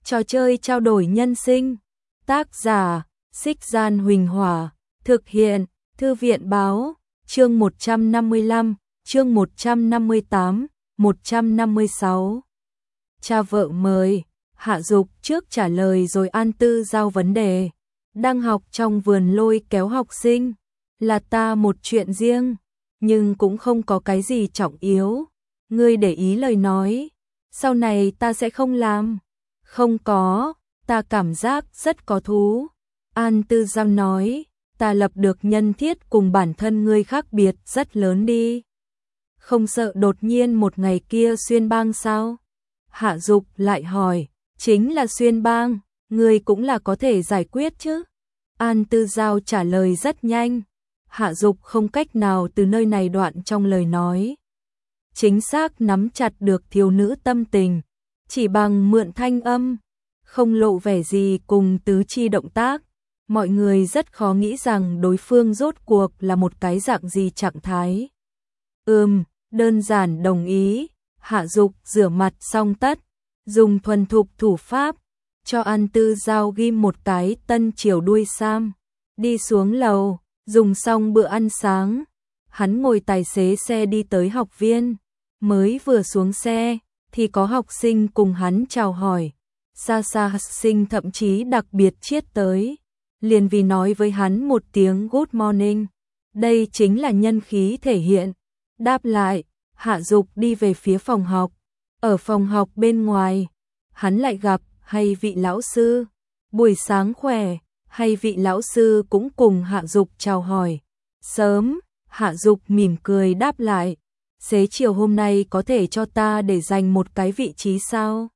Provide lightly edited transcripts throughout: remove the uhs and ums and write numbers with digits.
Trò chơi trao đổi nhân sinh. Tác giả: Xích Gian Huỳnh Hỏa. Thực hiện: Thư viện báo. Chương 155, chương 158, 156. Cha vợ mời. Hạ Dục trước trả lời rồi An Tư giao vấn đề. Đang học trong vườn lôi kéo học sinh. Là ta một chuyện riêng, nhưng cũng không có cái gì trọng yếu. Ngươi để ý lời nói, sau này ta sẽ không làm. Không có, ta cảm giác rất có thú. An Tư giao nói, ta lập được nhân thiết cùng bản thân ngươi khác biệt rất lớn đi. Không sợ đột nhiên một ngày kia xuyên bang sao? Hạ Dục lại hỏi, chính là xuyên bang, ngươi cũng là có thể giải quyết chứ? An Tư giao trả lời rất nhanh. Hạ Dục không cách nào từ nơi này đoạn trong lời nói chính xác nắm chặt được thiếu nữ tâm tình, chỉ bằng mượn thanh âm, không lộ vẻ gì cùng tứ chi động tác, mọi người rất khó nghĩ rằng đối phương rốt cuộc là một cái dạng gì trạng thái. Đơn giản đồng ý. Hạ Dục rửa mặt xong tất, dùng thuần thục thủ pháp, cho An Tư giao ghim một cái tân triều đuôi sam, đi xuống lầu, dùng xong bữa ăn sáng, hắn ngồi tài xế xe đi tới học viên, mới vừa xuống xe, thì có học sinh cùng hắn chào hỏi, xa học sinh thậm chí đặc biệt chiết tới, liền vì nói với hắn một tiếng good morning, đây chính là nhân khí thể hiện. Đáp lại, Hạ Dục đi về phía phòng học, ở phòng học bên ngoài, hắn lại gặp hay vị lão sư, buổi sáng khỏe. Hay vị lão sư cũng cùng Hạ Dục chào hỏi. Sớm, Hạ Dục mỉm cười đáp lại, xế chiều hôm nay có thể cho ta để dành một cái vị trí sao?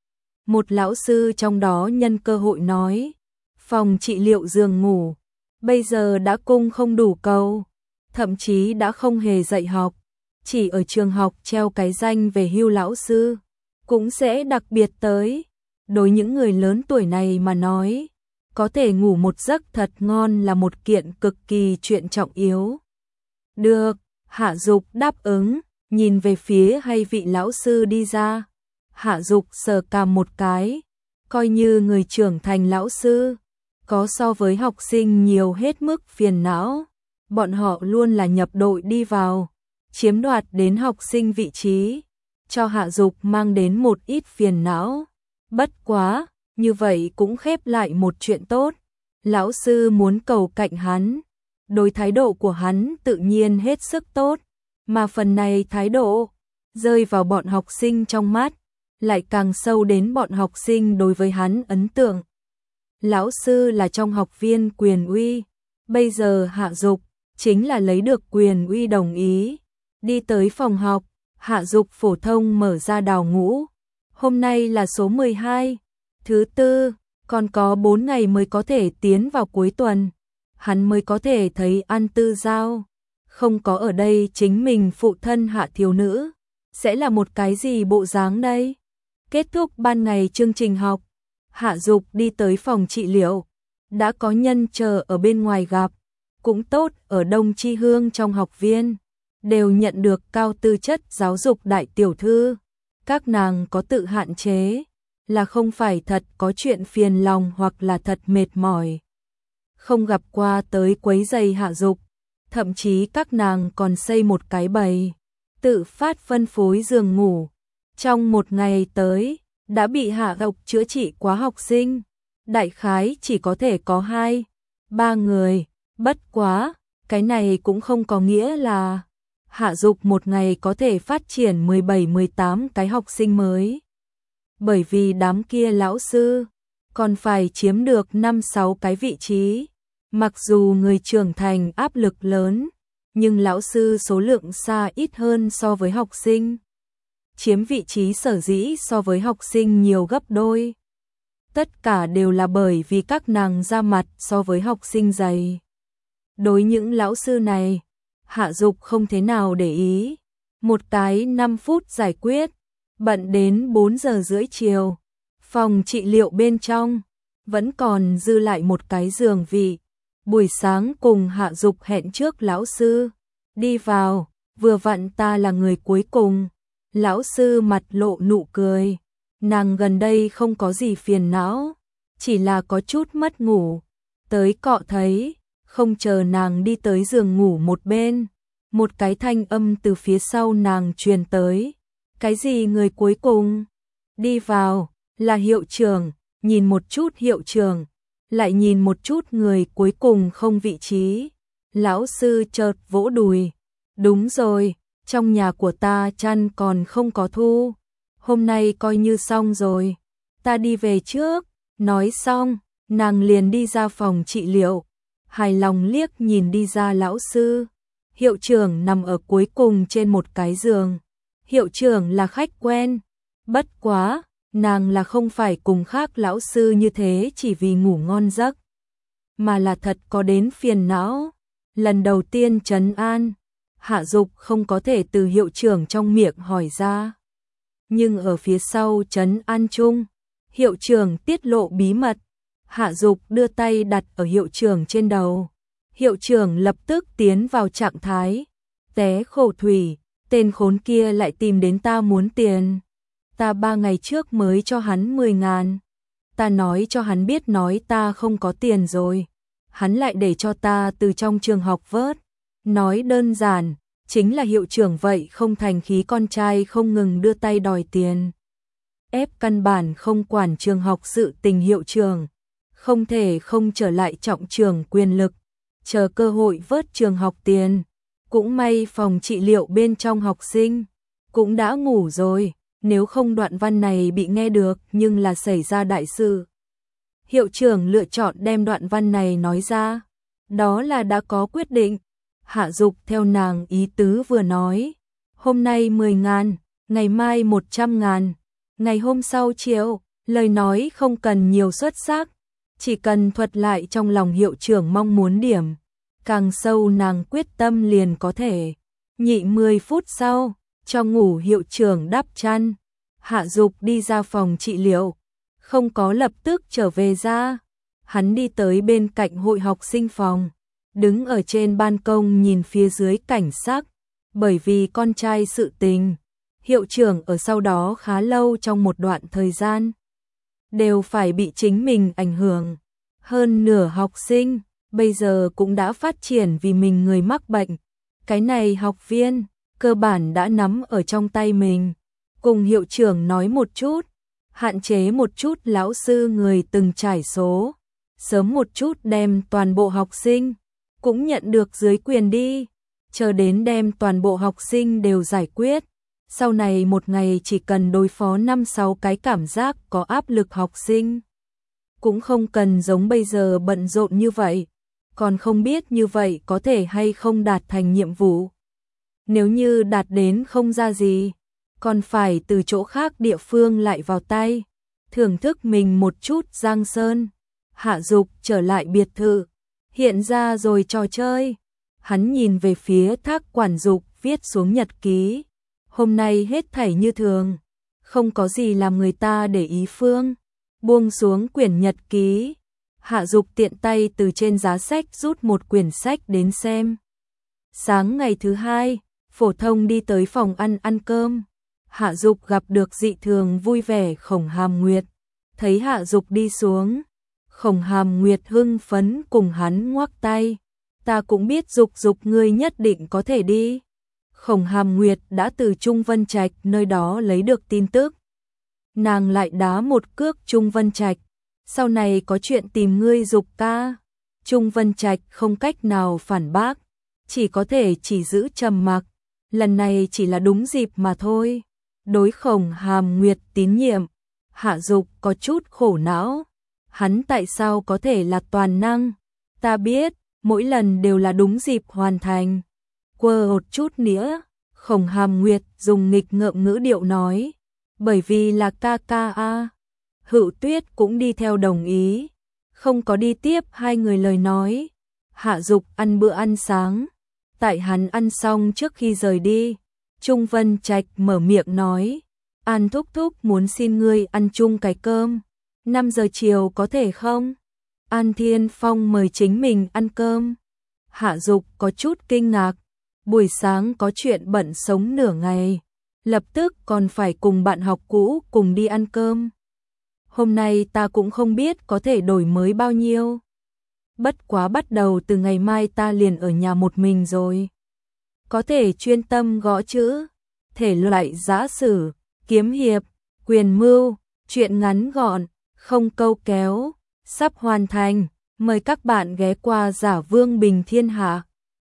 Một lão sư trong đó nhân cơ hội nói, phòng trị liệu giường ngủ, bây giờ đã cung không đủ cầu, thậm chí đã không hề dạy học, chỉ ở trường học treo cái danh về hưu lão sư, cũng sẽ đặc biệt tới. Đối những người lớn tuổi này mà nói, có thể ngủ một giấc thật ngon là một kiện cực kỳ chuyện trọng yếu. Được, Hạ Dục đáp ứng, nhìn về phía hay vị lão sư đi ra. Hạ Dục sờ cằm một cái, coi như người trưởng thành lão sư, có so với học sinh nhiều hết mức phiền não. Bọn họ luôn là nhập đội đi vào, chiếm đoạt đến học sinh vị trí, cho Hạ Dục mang đến một ít phiền não. Bất quá, như vậy cũng khép lại một chuyện tốt. Lão sư muốn cầu cạnh hắn, đối thái độ của hắn tự nhiên hết sức tốt, mà phần này thái độ rơi vào bọn học sinh trong mắt, lại càng sâu đến bọn học sinh đối với hắn ấn tượng. Lão sư là trong học viên quyền uy, bây giờ Hạ Dục chính là lấy được quyền uy đồng ý. Đi tới phòng học, Hạ Dục phổ thông mở ra đào ngũ. Hôm nay là số 12. Thứ tư, còn có 4 ngày mới có thể tiến vào cuối tuần, hắn mới có thể thấy An Tư giao. Không có ở đây chính mình phụ thân Hạ thiếu nữ, sẽ là một cái gì bộ dáng đây? Kết thúc ban ngày chương trình học, Hạ Dục đi tới phòng trị liệu, đã có nhân chờ ở bên ngoài gặp, cũng tốt ở Đông Chi Hương trong học viên, đều nhận được cao tư chất giáo dục đại tiểu thư, các nàng có tự hạn chế. Là không phải thật có chuyện phiền lòng hoặc là thật mệt mỏi. Không gặp qua tới quấy giày Hạ Dục, thậm chí các nàng còn xây một cái bầy, tự phát phân phối giường ngủ. Trong một ngày tới, đã bị Hạ Dục chữa trị quá học sinh, đại khái chỉ có thể có 2-3 người, bất quá, cái này cũng không có nghĩa là Hạ Dục một ngày có thể phát triển 17-18 cái học sinh mới. Bởi vì đám kia lão sư còn phải chiếm được 5-6 cái vị trí. Mặc dù người trưởng thành áp lực lớn, nhưng lão sư số lượng xa ít hơn so với học sinh. Chiếm vị trí sở dĩ so với học sinh nhiều gấp đôi. Tất cả đều là bởi vì các nàng ra mặt so với học sinh dày. Đối những lão sư này, Hạ Dục không thế nào để ý. Một cái 5 phút giải quyết. Bận đến 4 giờ rưỡi chiều, phòng trị liệu bên trong vẫn còn dư lại một cái giường vị. Buổi sáng cùng Hạ Dục hẹn trước lão sư, đi vào, vừa vặn ta là người cuối cùng. Lão sư mặt lộ nụ cười, nàng gần đây không có gì phiền não, chỉ là có chút mất ngủ. Tới cọ thấy, không chờ nàng đi tới giường ngủ một bên, một cái thanh âm từ phía sau nàng truyền tới. Cái gì người cuối cùng? Đi vào, là hiệu trưởng, nhìn một chút hiệu trưởng, lại nhìn một chút người cuối cùng không vị trí. Lão sư chợt vỗ đùi. Đúng rồi, trong nhà của ta chăn còn không có thu. Hôm nay coi như xong rồi. Ta đi về trước. Nói xong, nàng liền đi ra phòng trị liệu. Hài lòng liếc nhìn đi ra lão sư. Hiệu trưởng nằm ở cuối cùng trên một cái giường. Hiệu trưởng là khách quen. Bất quá, nàng là không phải cùng khác lão sư như thế chỉ vì ngủ ngon giấc, mà là thật có đến phiền não. Lần đầu tiên trấn an, Hạ Dục không có thể từ hiệu trưởng trong miệng hỏi ra. Nhưng ở phía sau trấn an chung, hiệu trưởng tiết lộ bí mật. Hạ Dục đưa tay đặt ở hiệu trưởng trên đầu. Hiệu trưởng lập tức tiến vào trạng thái. Té khổ thủy, tên khốn kia lại tìm đến ta muốn tiền. Ta 3 ngày trước mới cho hắn 10.000. Ta nói cho hắn biết nói ta không có tiền rồi. Hắn lại để cho ta từ trong trường học vớt. Nói đơn giản, chính là hiệu trưởng vậy không thành khí con trai không ngừng đưa tay đòi tiền. Ép căn bản không quản trường học sự tình hiệu trưởng. Không thể không trở lại trọng trường quyền lực. Chờ cơ hội vớt trường học tiền. Cũng may phòng trị liệu bên trong học sinh cũng đã ngủ rồi. Nếu không đoạn văn này bị nghe được nhưng là xảy ra đại sự. Hiệu trưởng lựa chọn đem đoạn văn này nói ra. Đó là đã có quyết định. Hạ Dục theo nàng ý tứ vừa nói. Hôm nay 10.000, ngày mai 100.000, ngày hôm sau triệu. Lời nói không cần nhiều xuất sắc, chỉ cần thuật lại trong lòng hiệu trưởng mong muốn điểm. Càng sâu nàng quyết tâm liền có thể. Nhị 10 phút sau, cho ngủ hiệu trưởng đắp chăn. Hạ Dục đi ra phòng trị liệu, không có lập tức trở về ra. Hắn đi tới bên cạnh hội học sinh phòng, đứng ở trên ban công nhìn phía dưới cảnh sắc. Bởi vì con trai sự tình, hiệu trưởng ở sau đó khá lâu trong một đoạn thời gian đều phải bị chính mình ảnh hưởng. Hơn nửa học sinh bây giờ cũng đã phát triển vì mình người mắc bệnh. Cái này học viên cơ bản đã nắm ở trong tay mình. Cùng hiệu trưởng nói một chút, hạn chế một chút lão sư người từng trải số, sớm một chút đem toàn bộ học sinh cũng nhận được dưới quyền đi, chờ đến đem toàn bộ học sinh đều giải quyết. Sau này một ngày chỉ cần đối phó 5-6 cái cảm giác có áp lực học sinh. Cũng không cần giống bây giờ bận rộn như vậy, còn không biết như vậy có thể hay không đạt thành nhiệm vụ. Nếu như đạt đến không ra gì, còn phải từ chỗ khác địa phương lại vào tay, thưởng thức mình một chút giang sơn. Hạ Dục trở lại biệt thự, hiện ra rồi trò chơi. Hắn nhìn về phía Thác quản dục viết xuống nhật ký. Hôm nay hết thảy như thường, không có gì làm người ta để ý phương. Buông xuống quyển nhật ký, Hạ Dục tiện tay từ trên giá sách rút một quyển sách đến xem. Sáng ngày thứ hai, phổ thông đi tới phòng ăn cơm. Hạ Dục gặp được dị thường vui vẻ Khổng Hàm Nguyệt. Thấy Hạ Dục đi xuống, Khổng Hàm Nguyệt hưng phấn cùng hắn ngoắc tay. Ta cũng biết Dục ngươi nhất định có thể đi. Khổng Hàm Nguyệt đã từ Trung Vân Trạch nơi đó lấy được tin tức. Nàng lại đá một cước Trung Vân Trạch. Sau này có chuyện tìm ngươi Dục ca. Trung Vân Trạch không cách nào phản bác, chỉ có thể chỉ giữ trầm mặc. Lần này chỉ là đúng dịp mà thôi. Đối Khổng Hàm Nguyệt tín nhiệm, Hạ Dục có chút khổ não. Hắn tại sao có thể là toàn năng? Ta biết, mỗi lần đều là đúng dịp hoàn thành. Quơ một chút nữa, Khổng Hàm Nguyệt dùng nghịch ngợm ngữ điệu nói. Bởi vì là ca ca a. Hữu Tuyết cũng đi theo đồng ý. Không có đi tiếp hai người lời nói. Hạ Dục ăn bữa ăn sáng. Tại hắn ăn xong trước khi rời đi, Trung Vân Trạch mở miệng nói. An thúc thúc muốn xin ngươi ăn chung cái cơm. 5 giờ chiều có thể không? An Thiên Phong mời chính mình ăn cơm. Hạ Dục có chút kinh ngạc. Buổi sáng có chuyện bận sống nửa ngày. lập tức còn phải cùng bạn học cũ cùng đi ăn cơm. Hôm nay ta cũng không biết có thể đổi mới bao nhiêu. Bất quá bắt đầu từ ngày mai ta liền ở nhà một mình rồi. Có thể chuyên tâm gõ chữ, thể loại giã sử, kiếm hiệp, quyền mưu, truyện ngắn gọn, không câu kéo, sắp hoàn thành. Mời các bạn ghé qua Giả Vương Bình Thiên Hạ.